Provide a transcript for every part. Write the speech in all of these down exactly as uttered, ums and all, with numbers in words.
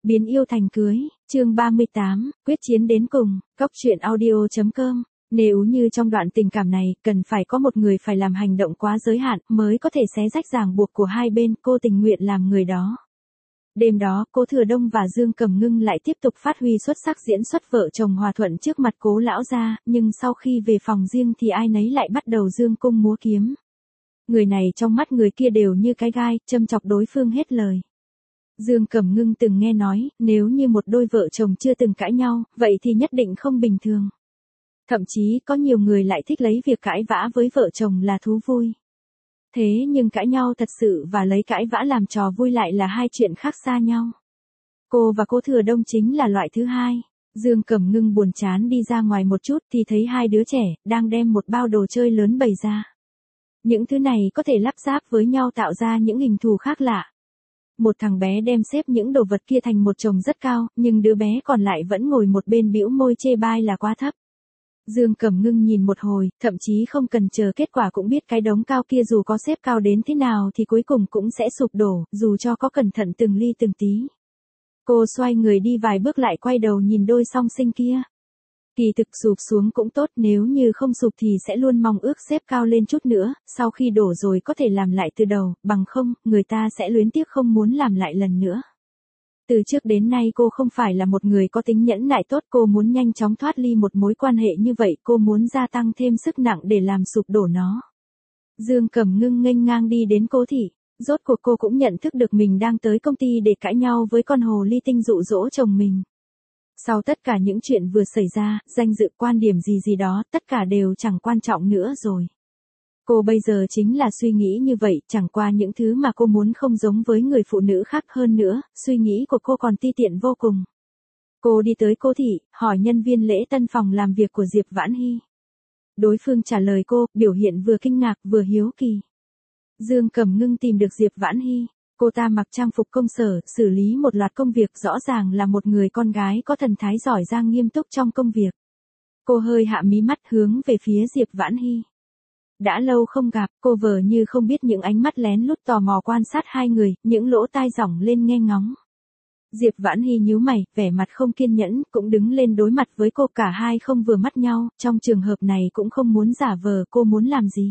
Biến yêu thành cưới, chương ba mươi tám, quyết chiến đến cùng, cốc truyện audio chấm com. Nếu như trong đoạn tình cảm này, cần phải có một người phải làm hành động quá giới hạn, mới có thể xé rách ràng buộc của hai bên, cô tình nguyện làm người đó. Đêm đó, Cố Thừa Đông và Dương Cẩm Ngưng lại tiếp tục phát huy xuất sắc diễn xuất vợ chồng hòa thuận trước mặt Cố lão gia, nhưng sau khi về phòng riêng thì ai nấy lại bắt đầu dương cung múa kiếm. Người này trong mắt người kia đều như cái gai, châm chọc đối phương hết lời. Dương Cẩm Ngưng từng nghe nói, nếu như một đôi vợ chồng chưa từng cãi nhau, vậy thì nhất định không bình thường. Thậm chí có nhiều người lại thích lấy việc cãi vã với vợ chồng là thú vui. Thế nhưng cãi nhau thật sự và lấy cãi vã làm trò vui lại là hai chuyện khác xa nhau. Cô và Cố Thừa Đông chính là loại thứ hai. Dương Cẩm Ngưng buồn chán đi ra ngoài một chút thì thấy hai đứa trẻ đang đem một bao đồ chơi lớn bày ra. Những thứ này có thể lắp ráp với nhau tạo ra những hình thù khác lạ. Một thằng bé đem xếp những đồ vật kia thành một chồng rất cao, nhưng đứa bé còn lại vẫn ngồi một bên bĩu môi chê bai là quá thấp. Dương Cẩm Ngưng nhìn một hồi, thậm chí không cần chờ kết quả cũng biết cái đống cao kia dù có xếp cao đến thế nào thì cuối cùng cũng sẽ sụp đổ, dù cho có cẩn thận từng ly từng tí. Cô xoay người đi vài bước lại quay đầu nhìn đôi song sinh kia. Kỳ thực sụp xuống cũng tốt, nếu như không sụp thì sẽ luôn mong ước xếp cao lên chút nữa, sau khi đổ rồi có thể làm lại từ đầu, bằng không, người ta sẽ luyến tiếc không muốn làm lại lần nữa. Từ trước đến nay cô không phải là một người có tính nhẫn nại tốt, cô muốn nhanh chóng thoát ly một mối quan hệ như vậy, cô muốn gia tăng thêm sức nặng để làm sụp đổ nó. Dương Cẩm Ngưng nghênh ngang đi đến Cố thị, rốt cuộc cô cũng nhận thức được mình đang tới công ty để cãi nhau với con hồ ly tinh dụ dỗ chồng mình. Sau tất cả những chuyện vừa xảy ra, danh dự quan điểm gì gì đó, tất cả đều chẳng quan trọng nữa rồi. Cô bây giờ chính là suy nghĩ như vậy, chẳng qua những thứ mà cô muốn không giống với người phụ nữ khác, hơn nữa, suy nghĩ của cô còn ti tiện vô cùng. Cô đi tới Cố thị, hỏi nhân viên lễ tân phòng làm việc của Diệp Vãn Hy. Đối phương trả lời cô, biểu hiện vừa kinh ngạc vừa hiếu kỳ. Dương Cẩm Ngưng tìm được Diệp Vãn Hy. Cô ta mặc trang phục công sở, xử lý một loạt công việc, rõ ràng là một người con gái có thần thái giỏi giang nghiêm túc trong công việc. Cô hơi hạ mí mắt hướng về phía Diệp Vãn Hy. Đã lâu không gặp, cô vờ như không biết những ánh mắt lén lút tò mò quan sát hai người, những lỗ tai dỏng lên nghe ngóng. Diệp Vãn Hy nhíu mày, vẻ mặt không kiên nhẫn, cũng đứng lên đối mặt với cô, cả hai không vừa mắt nhau, trong trường hợp này cũng không muốn giả vờ, cô muốn làm gì?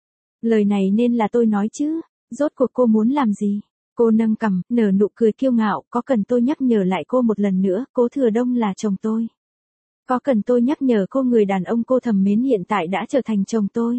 Lời này nên là tôi nói chứ, rốt cuộc cô muốn làm gì? Cô nâng cằm, nở nụ cười kiêu ngạo, có cần tôi nhắc nhở lại cô một lần nữa, Cố Thừa Đông là chồng tôi. Có cần tôi nhắc nhở cô người đàn ông cô thầm mến hiện tại đã trở thành chồng tôi.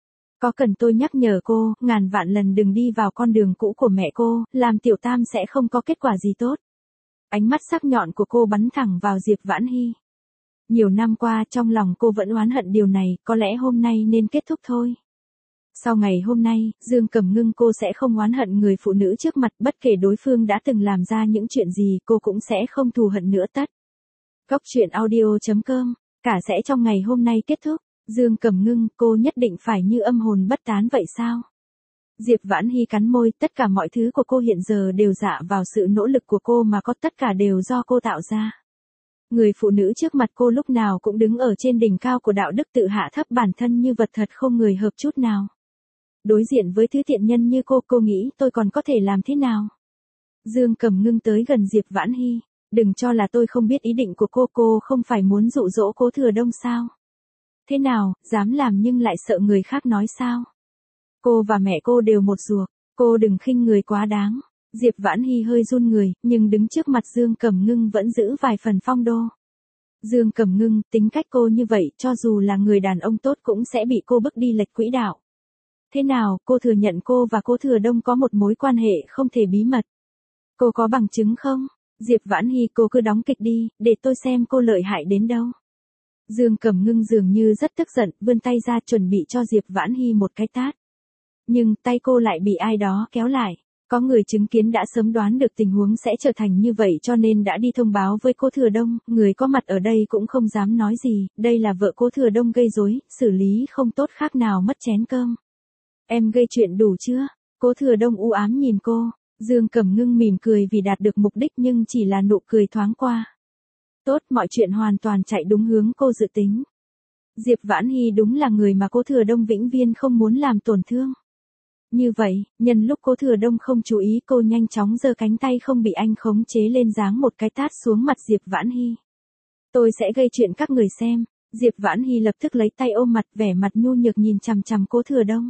Có cần tôi nhắc nhở cô, ngàn vạn lần đừng đi vào con đường cũ của mẹ cô, làm tiểu tam sẽ không có kết quả gì tốt. Ánh mắt sắc nhọn của cô bắn thẳng vào Diệp Vãn Hy. Nhiều năm qua trong lòng cô vẫn oán hận điều này, có lẽ hôm nay nên kết thúc thôi. Sau ngày hôm nay, Dương Cẩm Ngưng cô sẽ không oán hận người phụ nữ trước mặt, bất kể đối phương đã từng làm ra những chuyện gì, cô cũng sẽ không thù hận nữa tất. Cốc truyện audio chấm com, cả sẽ trong ngày hôm nay kết thúc. Dương Cẩm Ngưng, cô nhất định phải như âm hồn bất tán vậy sao? Diệp Vãn Hy cắn môi, tất cả mọi thứ của cô hiện giờ đều dựa vào sự nỗ lực của cô mà có, tất cả đều do cô tạo ra. Người phụ nữ trước mặt cô lúc nào cũng đứng ở trên đỉnh cao của đạo đức, tự hạ thấp bản thân như vật thật không người hợp chút nào. Đối diện với thứ tiện nhân như cô, cô nghĩ tôi còn có thể làm thế nào? Dương Cẩm Ngưng tới gần Diệp Vãn Hy, đừng cho là tôi không biết ý định của cô, cô không phải muốn dụ dỗ Cố Thừa Đông sao? Thế nào, dám làm nhưng lại sợ người khác nói sao? Cô và mẹ cô đều một ruột, cô đừng khinh người quá đáng. Diệp Vãn Hy hơi run người, nhưng đứng trước mặt Dương Cẩm Ngưng vẫn giữ vài phần phong đô. Dương Cẩm Ngưng, tính cách cô như vậy, cho dù là người đàn ông tốt cũng sẽ bị cô bức đi lệch quỹ đạo. Thế nào, cô thừa nhận cô và Cố Thừa Đông có một mối quan hệ không thể bí mật. Cô có bằng chứng không? Diệp Vãn Hy, cô cứ đóng kịch đi, để tôi xem cô lợi hại đến đâu. Dương Cẩm Ngưng dường như rất tức giận, vươn tay ra chuẩn bị cho Diệp Vãn Hy một cái tát. Nhưng tay cô lại bị ai đó kéo lại. Có người chứng kiến đã sớm đoán được tình huống sẽ trở thành như vậy cho nên đã đi thông báo với Cố Thừa Đông, người có mặt ở đây cũng không dám nói gì, đây là vợ Cố Thừa Đông gây rối, xử lý không tốt khác nào mất chén cơm. Em gây chuyện đủ chưa? Cố Thừa Đông u ám nhìn cô, Dương Cẩm Ngưng mỉm cười vì đạt được mục đích nhưng chỉ là nụ cười thoáng qua. Tốt, mọi chuyện hoàn toàn chạy đúng hướng cô dự tính. Diệp Vãn Hy đúng là người mà Cố Thừa Đông vĩnh viễn không muốn làm tổn thương. Như vậy, nhân lúc Cố Thừa Đông không chú ý cô nhanh chóng giơ cánh tay không bị anh khống chế lên giáng một cái tát xuống mặt Diệp Vãn Hy. Tôi sẽ gây chuyện các người xem. Diệp Vãn Hy lập tức lấy tay ôm mặt vẻ mặt nhu nhược nhìn chằm chằm Cố Thừa Đông.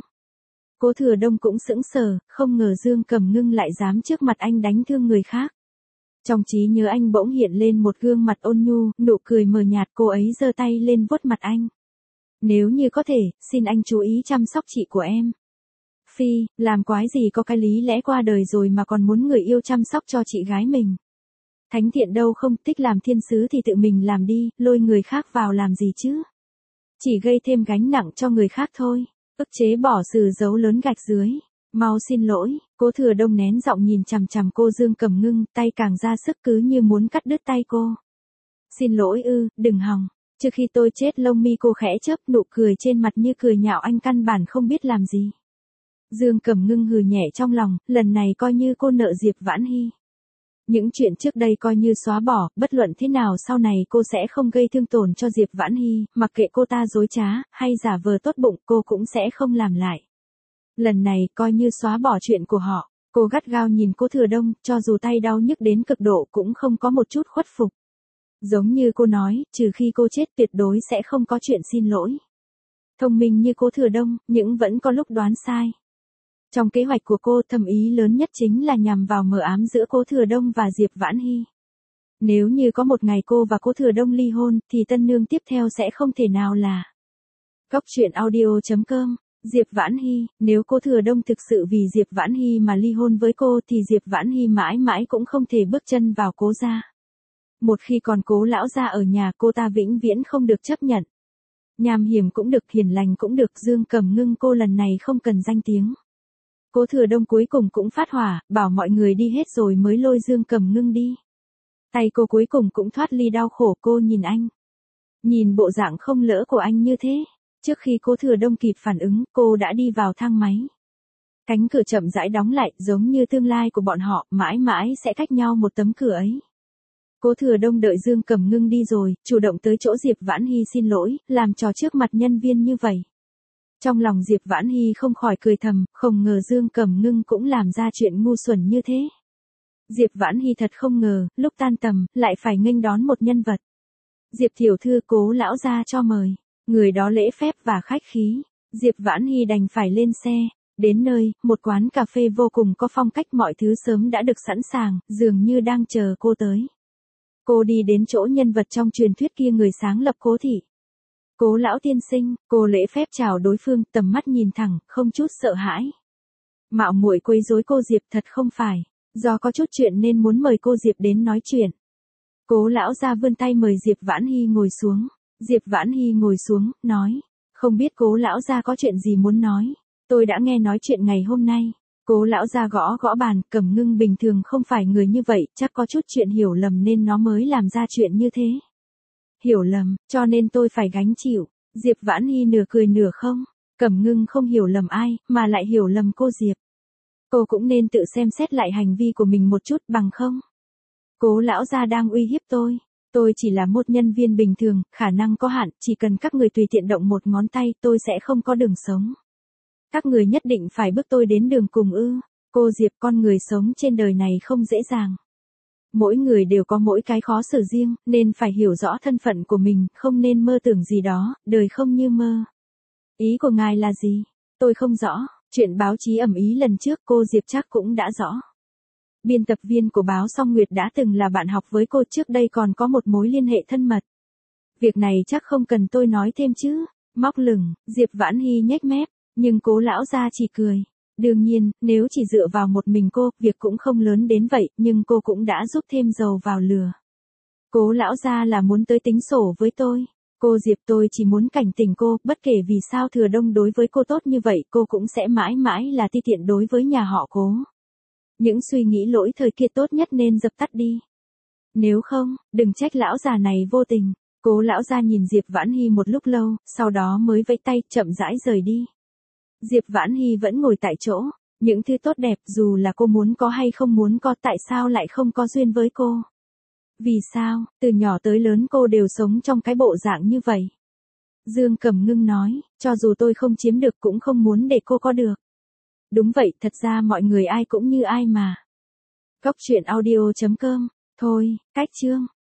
Cố Thừa Đông cũng sững sờ, không ngờ Dương Cẩm Ngưng lại dám trước mặt anh đánh thương người khác. Trong trí nhớ anh bỗng hiện lên một gương mặt ôn nhu, nụ cười mờ nhạt, cô ấy giơ tay lên vuốt mặt anh. Nếu như có thể, xin anh chú ý chăm sóc chị của em. Phi, làm quái gì có cái lý lẽ qua đời rồi mà còn muốn người yêu chăm sóc cho chị gái mình. Thánh thiện đâu không, thích làm thiên sứ thì tự mình làm đi, lôi người khác vào làm gì chứ. Chỉ gây thêm gánh nặng cho người khác thôi. Ức chế bỏ từ dấu lớn gạch dưới. Mau xin lỗi, Cố Thừa Đông nén giọng nhìn chằm chằm cô Dương Cẩm Ngưng, tay càng ra sức cứ như muốn cắt đứt tay cô. Xin lỗi ư, đừng hòng. Trước khi tôi chết lông mi cô khẽ chớp, nụ cười trên mặt như cười nhạo anh căn bản không biết làm gì. Dương Cẩm Ngưng hừ nhẹ trong lòng, lần này coi như cô nợ Diệp Vãn Hy. Những chuyện trước đây coi như xóa bỏ, bất luận thế nào sau này cô sẽ không gây thương tổn cho Diệp Vãn Hy, mặc kệ cô ta dối trá, hay giả vờ tốt bụng cô cũng sẽ không làm lại. Lần này coi như xóa bỏ chuyện của họ, cô gắt gao nhìn Cố Thừa Đông, cho dù tay đau nhức đến cực độ cũng không có một chút khuất phục. Giống như cô nói, trừ khi cô chết tuyệt đối sẽ không có chuyện xin lỗi. Thông minh như Cố Thừa Đông, nhưng vẫn có lúc đoán sai. Trong kế hoạch của cô, thầm ý lớn nhất chính là nhằm vào mờ ám giữa Cố Thừa Đông và Diệp Vãn Hy. Nếu như có một ngày cô và Cố Thừa Đông ly hôn, thì tân nương tiếp theo sẽ không thể nào là Cóc truyện audio chấm com. Diệp Vãn Hy, nếu Cố Thừa Đông thực sự vì Diệp Vãn Hy mà ly hôn với cô thì Diệp Vãn Hy mãi mãi cũng không thể bước chân vào Cố gia. Một khi còn Cố lão gia ở nhà, cô ta vĩnh viễn không được chấp nhận. Nham hiểm cũng được, hiền lành cũng được, Dương Cẩm Ngưng cô lần này không cần danh tiếng. Cố Thừa Đông cuối cùng cũng phát hỏa, bảo mọi người đi hết rồi mới lôi Dương Cẩm Ngưng đi. Tay cô cuối cùng cũng thoát ly đau khổ, cô nhìn anh. Nhìn bộ dạng không lỡ của anh như thế. Trước khi Cố Thừa Đông kịp phản ứng, cô đã đi vào thang máy. Cánh cửa chậm rãi đóng lại, giống như tương lai của bọn họ, mãi mãi sẽ cách nhau một tấm cửa ấy. Cố Thừa Đông đợi Dương Cẩm Ngưng đi rồi, chủ động tới chỗ Diệp Vãn Hy xin lỗi, làm trò trước mặt nhân viên như vậy. Trong lòng Diệp Vãn Hy không khỏi cười thầm, không ngờ Dương Cẩm Ngưng cũng làm ra chuyện ngu xuẩn như thế. Diệp Vãn Hy thật không ngờ, lúc tan tầm, lại phải nghênh đón một nhân vật. Diệp tiểu thư, Cố lão gia cho mời. Người đó lễ phép và khách khí. Diệp Vãn Hy đành phải lên xe. Đến nơi, một quán cà phê vô cùng có phong cách, mọi thứ sớm đã được sẵn sàng, dường như đang chờ cô tới. Cô đi đến chỗ nhân vật trong truyền thuyết kia, người sáng lập Cố thị. Cố lão tiên sinh, cô lễ phép chào đối phương, tầm mắt nhìn thẳng, không chút sợ hãi. Mạo muội quấy rối cô Diệp, thật không phải. Do có chút chuyện nên muốn mời cô Diệp đến nói chuyện. Cố lão ra vươn tay mời Diệp Vãn Hy ngồi xuống. Diệp Vãn Hy ngồi xuống, nói. Không biết Cố lão gia có chuyện gì muốn nói. Tôi đã nghe nói chuyện ngày hôm nay. Cố lão gia gõ gõ bàn, Cẩm Ngưng bình thường không phải người như vậy, chắc có chút chuyện hiểu lầm nên nó mới làm ra chuyện như thế. Hiểu lầm, cho nên tôi phải gánh chịu. Diệp Vãn Hy nửa cười nửa không. Cẩm Ngưng không hiểu lầm ai, mà lại hiểu lầm cô Diệp. Cô cũng nên tự xem xét lại hành vi của mình một chút, bằng không. Cố lão gia đang uy hiếp tôi. Tôi chỉ là một nhân viên bình thường, khả năng có hạn, chỉ cần các người tùy tiện động một ngón tay, tôi sẽ không có đường sống. Các người nhất định phải bước tôi đến đường cùng ư? Cô Diệp, con người sống trên đời này không dễ dàng. Mỗi người đều có mỗi cái khó xử riêng, nên phải hiểu rõ thân phận của mình, không nên mơ tưởng gì đó, đời không như mơ. Ý của ngài là gì? Tôi không rõ, chuyện báo chí ầm ĩ lần trước cô Diệp chắc cũng đã rõ. Biên tập viên của báo Song Nguyệt đã từng là bạn học với cô, trước đây còn có một mối liên hệ thân mật. Việc này chắc không cần tôi nói thêm chứ. Móc lửng, Diệp Vãn Hy nhếch mép, nhưng Cố lão gia chỉ cười. Đương nhiên, nếu chỉ dựa vào một mình cô, việc cũng không lớn đến vậy, nhưng cô cũng đã giúp thêm dầu vào lửa. Cố lão gia là muốn tới tính sổ với tôi. Cô Diệp, tôi chỉ muốn cảnh tỉnh cô, bất kể vì sao Thừa Đông đối với cô tốt như vậy, cô cũng sẽ mãi mãi là ti tiện đối với nhà họ Cố. Những suy nghĩ lỗi thời kia tốt nhất nên dập tắt đi. Nếu không, đừng trách lão già này vô tình. Cố lão gia nhìn Diệp Vãn Hy một lúc lâu, sau đó mới vẫy tay, chậm rãi rời đi. Diệp Vãn Hy vẫn ngồi tại chỗ. Những thứ tốt đẹp, dù là cô muốn có hay không muốn có, tại sao lại không có duyên với cô? Vì sao, từ nhỏ tới lớn cô đều sống trong cái bộ dạng như vậy? Dương Cẩm Ngưng nói, cho dù tôi không chiếm được cũng không muốn để cô có được. Đúng vậy, thật ra mọi người ai cũng như ai mà. Cốc truyện audio chấm com. Thôi, cách chương.